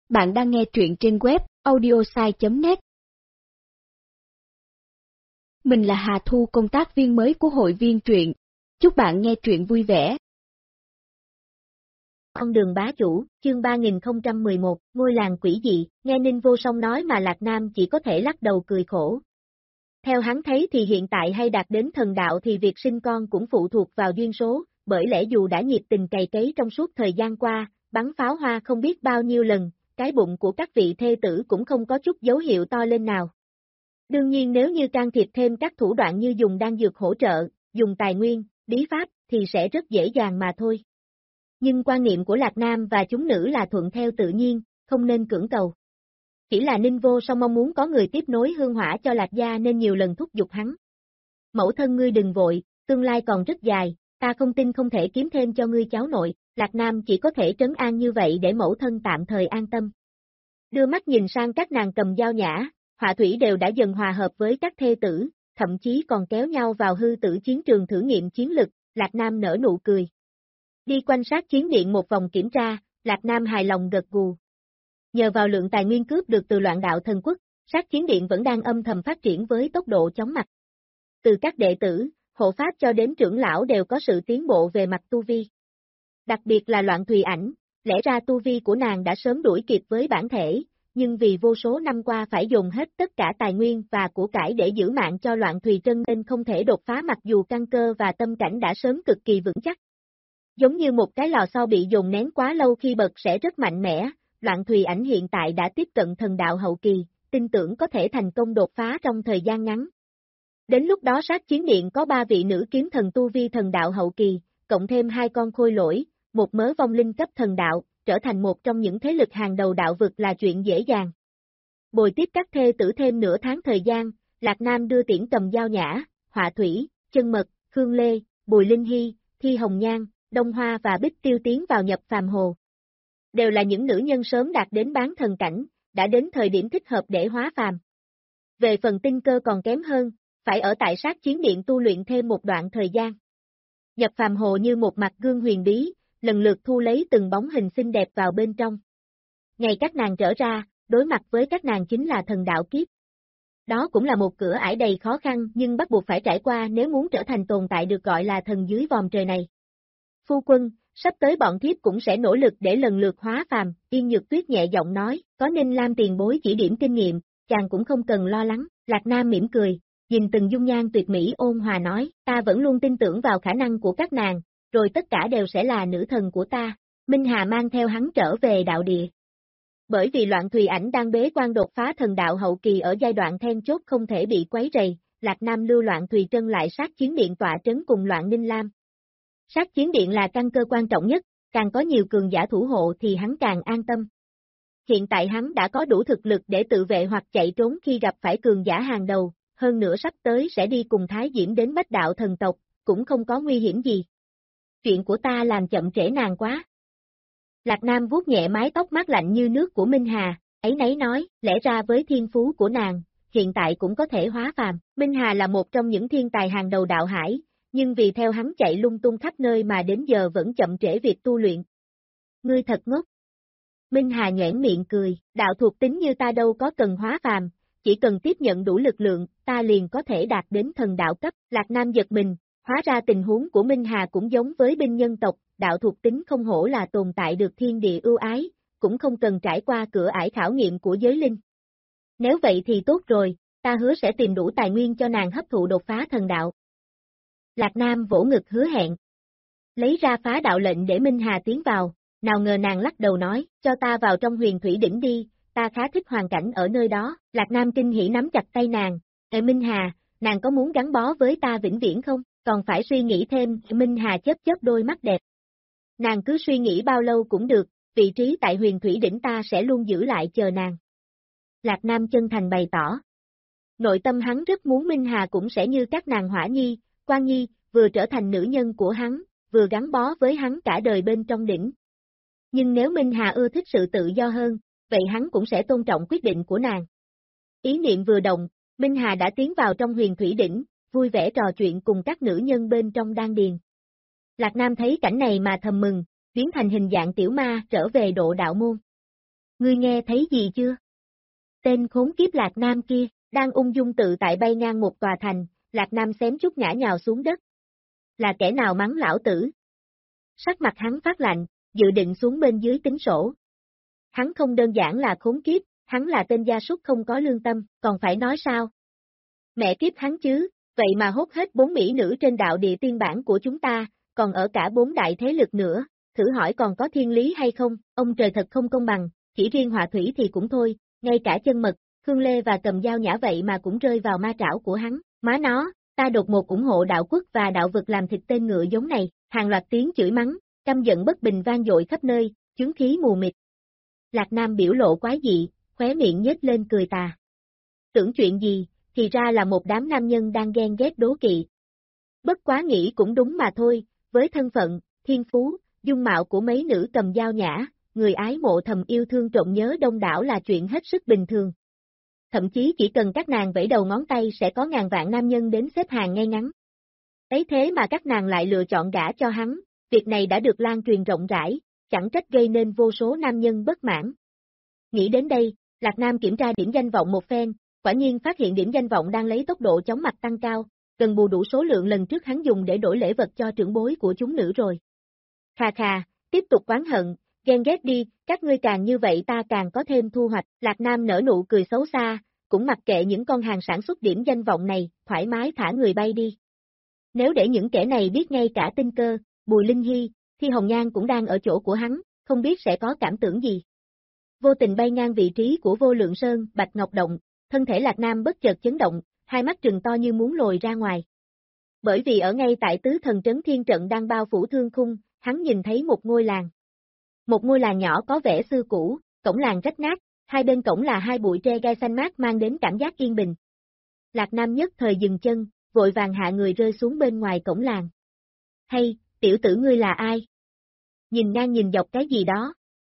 Bạn đang nghe truyện trên web audiosai.net. Mình là Hà Thu, công tác viên mới của hội viên truyện. Chúc bạn nghe truyện vui vẻ. Con đường bá chủ, chương 3011, ngôi làng quỷ dị, nghe Ninh Vô Song nói mà Lạc Nam chỉ có thể lắc đầu cười khổ. Theo hắn thấy thì hiện tại hay đạt đến thần đạo thì việc sinh con cũng phụ thuộc vào duyên số, bởi lẽ dù đã nhiệt tình cày cấy trong suốt thời gian qua, bắn pháo hoa không biết bao nhiêu lần, cái bụng của các vị thê tử cũng không có chút dấu hiệu to lên nào. Đương nhiên nếu như can thiệp thêm các thủ đoạn như dùng đan dược hỗ trợ, dùng tài nguyên, bí pháp thì sẽ rất dễ dàng mà thôi. Nhưng quan niệm của Lạc Nam và chúng nữ là thuận theo tự nhiên, không nên cưỡng cầu. Chỉ là Ninh Vô Song mong muốn có người tiếp nối hương hỏa cho Lạc gia nên nhiều lần thúc giục hắn. Mẫu thân ngươi đừng vội, tương lai còn rất dài, ta không tin không thể kiếm thêm cho ngươi cháu nội. Lạc Nam chỉ có thể trấn an như vậy để mẫu thân tạm thời an tâm. Đưa mắt nhìn sang các nàng cầm dao nhã, họa thủy đều đã dần hòa hợp với các thê tử, thậm chí còn kéo nhau vào hư tử chiến trường thử nghiệm chiến lực, Lạc Nam nở nụ cười. Đi quanh sát chiến điện một vòng kiểm tra, Lạc Nam hài lòng gật gù. Nhờ vào lượng tài nguyên cướp được từ Loạn Đạo Thần Quốc, sát chiến điện vẫn đang âm thầm phát triển với tốc độ chóng mặt. Từ các đệ tử, hộ pháp cho đến trưởng lão đều có sự tiến bộ về mặt tu vi. Đặc biệt là Loạn Thùy Ảnh, lẽ ra tu vi của nàng đã sớm đuổi kịp với bản thể, nhưng vì vô số năm qua phải dùng hết tất cả tài nguyên và của cải để giữ mạng cho Loạn Thùy Trân nên không thể đột phá mặc dù căn cơ và tâm cảnh đã sớm cực kỳ vững chắc. Giống như một cái lò xo bị dồn nén quá lâu khi bật sẽ rất mạnh mẽ, Loạn Thùy Ảnh hiện tại đã tiếp cận thần đạo hậu kỳ, tin tưởng có thể thành công đột phá trong thời gian ngắn. Đến lúc đó sát chiến điện có 3 vị nữ kiếm thần tu vi thần đạo hậu kỳ, cộng thêm 2 con khôi lỗi, một mớ vong linh cấp thần đạo, trở thành một trong những thế lực hàng đầu đạo vực là chuyện dễ dàng. Bồi tiếp các thê tử thêm nửa tháng thời gian, Lạc Nam đưa tiễn cầm dao nhã, họa thủy, chân mật, Khương Lê, Bùi Linh Hy, Thi Hồng Nhan, Đông Hoa và Bích Tiêu tiến vào nhập phàm hồ. Đều là những nữ nhân sớm đạt đến bán thần cảnh, đã đến thời điểm thích hợp để hóa phàm. Về phần tinh cơ còn kém hơn, phải ở tại sát chiến điện tu luyện thêm một đoạn thời gian. Nhập phàm hồ như một mặt gương huyền bí, lần lượt thu lấy từng bóng hình xinh đẹp vào bên trong. Ngày các nàng trở ra, đối mặt với các nàng chính là thần đạo kiếp. Đó cũng là một cửa ải đầy khó khăn nhưng bắt buộc phải trải qua nếu muốn trở thành tồn tại được gọi là thần dưới vòm trời này. Phu quân, sắp tới bọn thiếp cũng sẽ nỗ lực để lần lượt hóa phàm, Yên Nhược Tuyết nhẹ giọng nói, có Ninh Lam tiền bối chỉ điểm kinh nghiệm, chàng cũng không cần lo lắng. Lạc Nam mỉm cười, nhìn từng dung nhan tuyệt mỹ ôn hòa nói, ta vẫn luôn tin tưởng vào khả năng của các nàng, rồi tất cả đều sẽ là nữ thần của ta. Minh Hà mang theo hắn trở về đạo địa. Bởi vì Loạn Thùy Ảnh đang bế quan đột phá thần đạo hậu kỳ ở giai đoạn then chốt không thể bị quấy rầy, Lạc Nam lưu Loạn Thùy Trân lại sát chiến điện tọa trấn cùng Loạn Ninh Lam. Sát chiến điện là căn cơ quan trọng nhất, càng có nhiều cường giả thủ hộ thì hắn càng an tâm. Hiện tại hắn đã có đủ thực lực để tự vệ hoặc chạy trốn khi gặp phải cường giả hàng đầu, hơn nữa sắp tới sẽ đi cùng Thái Diễm đến Bách Đạo thần tộc, cũng không có nguy hiểm gì. Chuyện của ta làm chậm trễ nàng quá. Lạc Nam vuốt nhẹ mái tóc mát lạnh như nước của Minh Hà, ấy nấy nói, lẽ ra với thiên phú của nàng, hiện tại cũng có thể hóa phàm. Minh Hà là một trong những thiên tài hàng đầu đạo hải, nhưng vì theo hắn chạy lung tung khắp nơi mà đến giờ vẫn chậm trễ việc tu luyện. Ngươi thật ngốc. Minh Hà nhoẻn miệng cười, đạo thuộc tính như ta đâu có cần hóa phàm, chỉ cần tiếp nhận đủ lực lượng, ta liền có thể đạt đến thần đạo cấp. Lạc Nam giật mình, hóa ra tình huống của Minh Hà cũng giống với binh nhân tộc, đạo thuộc tính không hổ là tồn tại được thiên địa ưu ái, cũng không cần trải qua cửa ải khảo nghiệm của giới linh. Nếu vậy thì tốt rồi, ta hứa sẽ tìm đủ tài nguyên cho nàng hấp thụ đột phá thần đạo. Lạc Nam vỗ ngực hứa hẹn. Lấy ra phá đạo lệnh để Minh Hà tiến vào, nào ngờ nàng lắc đầu nói, cho ta vào trong huyền thủy đỉnh đi, ta khá thích hoàn cảnh ở nơi đó. Lạc Nam kinh hỉ nắm chặt tay nàng, Minh Hà, nàng có muốn gắn bó với ta vĩnh viễn không? Còn phải suy nghĩ thêm, Minh Hà chớp chớp đôi mắt đẹp. Nàng cứ suy nghĩ bao lâu cũng được, vị trí tại huyền thủy đỉnh ta sẽ luôn giữ lại chờ nàng. Lạc Nam chân thành bày tỏ. Nội tâm hắn rất muốn Minh Hà cũng sẽ như các nàng Hỏa Nhi, Quan Nhi, vừa trở thành nữ nhân của hắn, vừa gắn bó với hắn cả đời bên trong đỉnh. Nhưng nếu Minh Hà ưa thích sự tự do hơn, vậy hắn cũng sẽ tôn trọng quyết định của nàng. Ý niệm vừa động, Minh Hà đã tiến vào trong huyền thủy đỉnh, vui vẻ trò chuyện cùng các nữ nhân bên trong đan điền. Lạc Nam thấy cảnh này mà thầm mừng, biến thành hình dạng tiểu ma trở về độ đạo môn. Ngươi nghe thấy gì chưa? Tên khốn kiếp Lạc Nam kia, đang ung dung tự tại bay ngang một tòa thành, Lạc Nam xém chút ngã nhào xuống đất. Là kẻ nào mắng lão tử? Sắc mặt hắn phát lạnh, dự định xuống bên dưới tính sổ. Hắn không đơn giản là khốn kiếp, hắn là tên gia súc không có lương tâm, còn phải nói sao? Mẹ kiếp hắn chứ, vậy mà hốt hết 4 mỹ nữ trên đạo địa tiên bản của chúng ta, còn ở cả 4 đại thế lực nữa, thử hỏi còn có thiên lý hay không, ông trời thật không công bằng, chỉ riêng họa thủy thì cũng thôi, ngay cả chân mật, Khương Lê và Cầm Dao Nhã vậy mà cũng rơi vào ma trảo của hắn, má nó, ta đột ngột ủng hộ đạo quốc và đạo vực làm thịt tên ngựa giống này, hàng loạt tiếng chửi mắng, căm giận bất bình vang dội khắp nơi, chướng khí mù mịt. Lạc Nam biểu lộ quái dị, khóe miệng nhếch lên cười tà. Tưởng chuyện gì, thì ra là một đám nam nhân đang ghen ghét đố kỵ. Bất quá nghĩ cũng đúng mà thôi, với thân phận, thiên phú, dung mạo của mấy nữ Cầm Dao Nhã, người ái mộ thầm yêu thương trộm nhớ đông đảo là chuyện hết sức bình thường. Thậm chí chỉ cần các nàng vẫy đầu ngón tay sẽ có ngàn vạn nam nhân đến xếp hàng ngay ngắn. Ấy thế mà các nàng lại lựa chọn gả cho hắn, việc này đã được lan truyền rộng rãi, chẳng trách gây nên vô số nam nhân bất mãn. Nghĩ đến đây, Lạc Nam kiểm tra điểm danh vọng một phen, quả nhiên phát hiện điểm danh vọng đang lấy tốc độ chóng mặt tăng cao, gần bù đủ số lượng lần trước hắn dùng để đổi lễ vật cho trưởng bối của chúng nữ rồi. Khà khà, tiếp tục oán hận, ghen ghét đi, các ngươi càng như vậy ta càng có thêm thu hoạch, Lạc Nam nở nụ cười xấu xa, cũng mặc kệ những con hàng sản xuất điểm danh vọng này, thoải mái thả người bay đi. Nếu để những kẻ này biết ngay cả Tinh Cơ, Bùi Linh Hy, Thi Hồng Nhan cũng đang ở chỗ của hắn, không biết sẽ có cảm tưởng gì. Vô tình bay ngang vị trí của Vô Lượng Sơn, Bạch Ngọc Động, thân thể Lạc Nam bất chợt chấn động, hai mắt trừng to như muốn lồi ra ngoài. Bởi vì ở ngay tại tứ thần trấn thiên trận đang bao phủ thương khung, hắn nhìn thấy một ngôi làng. Một ngôi làng nhỏ có vẻ xưa cũ, cổng làng rách nát, hai bên cổng là hai bụi tre gai xanh mát mang đến cảm giác yên bình. Lạc Nam nhất thời dừng chân, vội vàng hạ người rơi xuống bên ngoài cổng làng. Hay, tiểu tử ngươi là ai? Nhìn ngang nhìn dọc cái gì đó.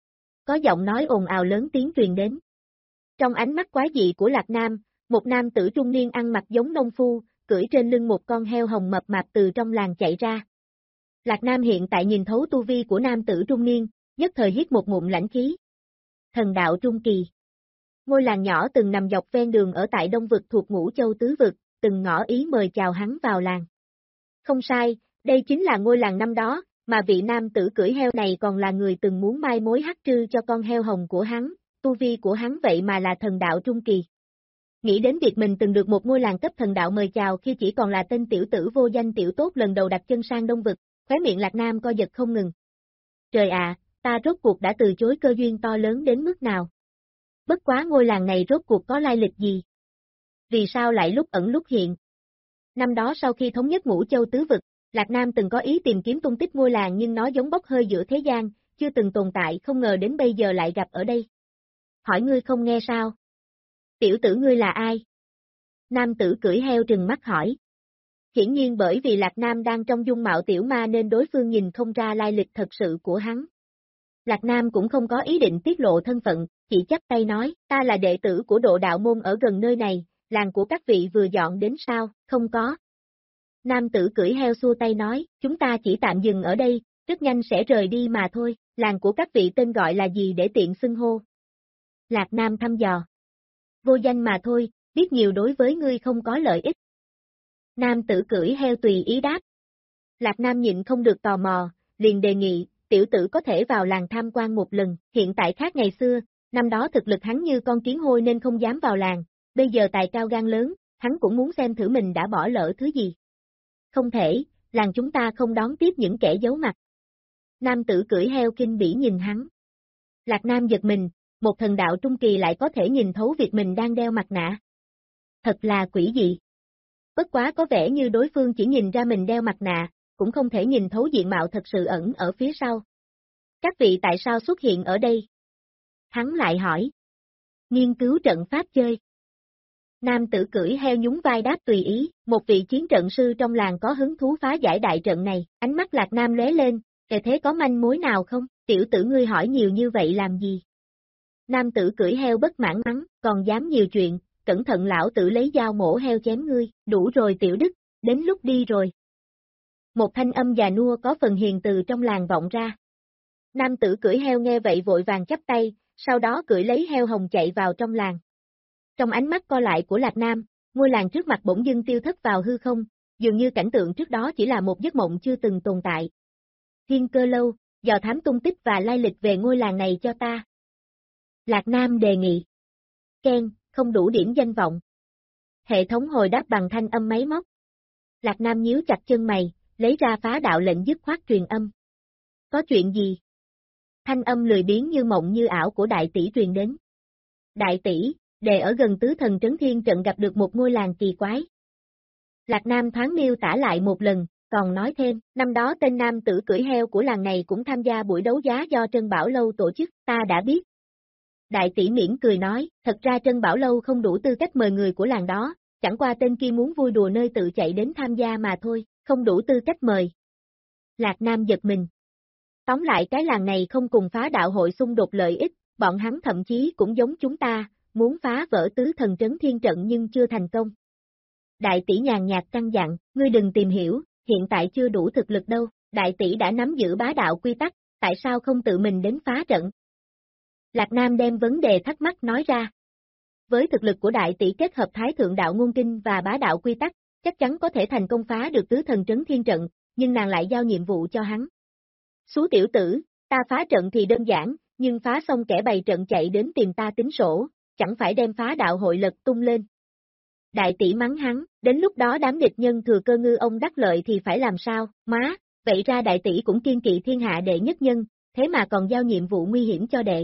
Có giọng nói ồn ào lớn tiếng truyền đến. Trong ánh mắt quái dị của Lạc Nam, một nam tử trung niên ăn mặc giống nông phu, cưỡi trên lưng một con heo hồng mập mạp từ trong làng chạy ra. Lạc Nam hiện tại nhìn thấu tu vi của nam tử trung niên, nhất thời hít một ngụm lãnh khí. Thần đạo trung kỳ. Ngôi làng nhỏ từng nằm dọc ven đường ở tại Đông Vực thuộc Ngũ Châu Tứ Vực, từng ngỏ ý mời chào hắn vào làng. Không sai, đây chính là ngôi làng năm đó, mà vị nam tử cưỡi heo này còn là người từng muốn mai mối hắc trư cho con heo hồng của hắn, tu vi của hắn vậy mà là thần đạo trung kỳ. Nghĩ đến việc mình từng được một ngôi làng cấp thần đạo mời chào khi chỉ còn là tên tiểu tử vô danh tiểu tốt lần đầu đặt chân sang Đông Vực, khóe miệng Lạc Nam co giật không ngừng. Trời ạ, ta rốt cuộc đã từ chối cơ duyên to lớn đến mức nào? Bất quá ngôi làng này rốt cuộc có lai lịch gì? Vì sao lại lúc ẩn lúc hiện? Năm đó sau khi thống nhất Ngũ Châu Tứ Vực, Lạc Nam từng có ý tìm kiếm tung tích ngôi làng nhưng nó giống bốc hơi giữa thế gian, chưa từng tồn tại, không ngờ đến bây giờ lại gặp ở đây. Hỏi ngươi không nghe sao? Tiểu tử ngươi là ai? Nam tử cưỡi heo trừng mắt hỏi. Hiển nhiên bởi vì Lạc Nam đang trong dung mạo tiểu ma nên đối phương nhìn không ra lai lịch thật sự của hắn. Lạc Nam cũng không có ý định tiết lộ thân phận, chỉ chắp tay nói, ta là đệ tử của Độ Đạo Môn ở gần nơi này, làng của các vị vừa dọn đến sao, không có. Nam tử cưỡi heo xua tay nói, chúng ta chỉ tạm dừng ở đây, rất nhanh sẽ rời đi mà thôi, làng của các vị tên gọi là gì để tiện xưng hô. Lạc Nam thăm dò. Vô danh mà thôi, biết nhiều đối với ngươi không có lợi ích. Nam tử cưỡi heo tùy ý đáp. Lạc Nam nhịn không được tò mò, liền đề nghị, tiểu tử có thể vào làng tham quan một lần, hiện tại khác ngày xưa, năm đó thực lực hắn như con kiến hôi nên không dám vào làng, bây giờ tài cao gan lớn, hắn cũng muốn xem thử mình đã bỏ lỡ thứ gì. Không thể, làng chúng ta không đón tiếp những kẻ giấu mặt. Nam tử cưỡi heo kinh bỉ nhìn hắn. Lạc Nam giật mình, một thần đạo trung kỳ lại có thể nhìn thấu việc mình đang đeo mặt nạ. Thật là quỷ dị. Bất quá có vẻ như đối phương chỉ nhìn ra mình đeo mặt nạ, cũng không thể nhìn thấu diện mạo thật sự ẩn ở phía sau. Các vị tại sao xuất hiện ở đây? Hắn lại hỏi. Nghiên cứu trận pháp chơi. Nam tử cưỡi heo nhún vai đáp tùy ý, một vị chiến trận sư trong làng có hứng thú phá giải đại trận này, ánh mắt Lạc Nam lóe lên, thế có manh mối nào không, tiểu tử ngươi hỏi nhiều như vậy làm gì? Nam tử cưỡi heo bất mãn mắng, còn dám nhiều chuyện, cẩn thận lão tử lấy dao mổ heo chém ngươi, đủ rồi tiểu đức, đến lúc đi rồi. Một thanh âm già nua có phần hiền từ trong làng vọng ra. Nam tử cưỡi heo nghe vậy vội vàng chắp tay, sau đó cưỡi lấy heo hồng chạy vào trong làng. Trong ánh mắt co lại của Lạc Nam, ngôi làng trước mặt bỗng dưng tiêu thất vào hư không, dường như cảnh tượng trước đó chỉ là một giấc mộng chưa từng tồn tại. Thiên Cơ Lâu, dò thám tung tích và lai lịch về ngôi làng này cho ta. Lạc Nam đề nghị. Ken, không đủ điểm danh vọng. Hệ thống hồi đáp bằng thanh âm máy móc. Lạc Nam nhíu chặt chân mày, lấy ra phá đạo lệnh dứt khoát truyền âm. Có chuyện gì? Thanh âm lười biếng như mộng như ảo của đại tỷ truyền đến. Đại tỷ, đệ ở gần tứ thần trấn thiên trận gặp được một ngôi làng kỳ quái. Lạc Nam thoáng miêu tả lại một lần, còn nói thêm, năm đó tên nam tử cưỡi heo của làng này cũng tham gia buổi đấu giá do Trân Bảo Lâu tổ chức, ta đã biết. Đại tỷ mỉm cười nói, thật ra Trân Bảo Lâu không đủ tư cách mời người của làng đó, chẳng qua tên kia muốn vui đùa nơi tự chạy đến tham gia mà thôi, không đủ tư cách mời. Lạc Nam giật mình. Tóm lại cái làng này không cùng phá đạo hội xung đột lợi ích, bọn hắn thậm chí cũng giống chúng ta, muốn phá vỡ tứ thần trấn thiên trận nhưng chưa thành công. Đại tỷ nhàn nhạt căn dặn, ngươi đừng tìm hiểu, hiện tại chưa đủ thực lực đâu, đại tỷ đã nắm giữ bá đạo quy tắc, tại sao không tự mình đến phá trận? Lạc Nam đem vấn đề thắc mắc nói ra. Với thực lực của đại tỷ kết hợp thái thượng đạo ngôn kinh và bá đạo quy tắc, chắc chắn có thể thành công phá được tứ thần trấn thiên trận, nhưng nàng lại giao nhiệm vụ cho hắn. Xú tiểu tử, ta phá trận thì đơn giản, nhưng phá xong kẻ bày trận chạy đến tìm ta tính sổ, chẳng phải đem phá đạo hội lật tung lên. Đại tỷ mắng hắn, đến lúc đó đám địch nhân thừa cơ ngư ông đắc lợi thì phải làm sao, má, vậy ra đại tỷ cũng kiên kỵ thiên hạ đệ nhất nhân, thế mà còn giao nhiệm vụ nguy hiểm cho đệ.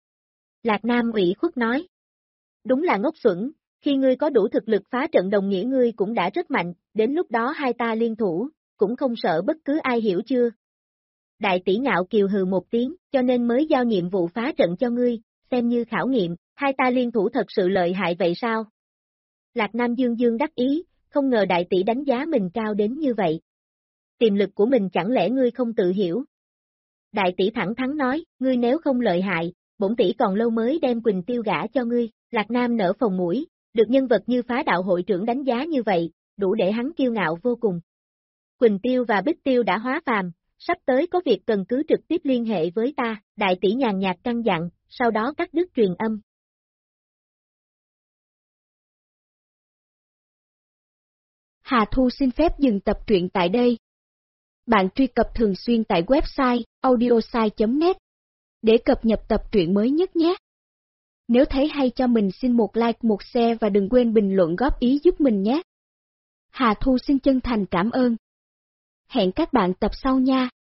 Lạc Nam ủy khuất nói, đúng là ngốc xuẩn, khi ngươi có đủ thực lực phá trận đồng nghĩa ngươi cũng đã rất mạnh, đến lúc đó hai ta liên thủ, cũng không sợ bất cứ ai, hiểu chưa? Đại tỷ ngạo kiều hừ một tiếng, cho nên mới giao nhiệm vụ phá trận cho ngươi, xem như khảo nghiệm, hai ta liên thủ thật sự lợi hại vậy sao? Lạc Nam dương dương đắc ý, không ngờ đại tỷ đánh giá mình cao đến như vậy. Tiềm lực của mình chẳng lẽ ngươi không tự hiểu? Đại tỷ thẳng thắn nói, ngươi nếu không lợi hại, bổn tỷ còn lâu mới đem Quỳnh Tiêu gả cho ngươi. Lạc Nam nở phồng mũi, được nhân vật như phá đạo hội trưởng đánh giá như vậy, đủ để hắn kiêu ngạo vô cùng. Quỳnh Tiêu và Bích Tiêu đã hóa phàm, sắp tới có việc cần cứ trực tiếp liên hệ với ta, đại tỷ nhàn nhạt căn dặn, sau đó cắt đứt truyền âm. Hà Thu xin phép dừng tập truyện tại đây. Bạn truy cập thường xuyên tại website audiosai.net để cập nhật tập truyện mới nhất nhé. Nếu thấy hay cho mình xin một like, một share và đừng quên bình luận góp ý giúp mình nhé. Hà Thu xin chân thành cảm ơn. Hẹn các bạn tập sau nha.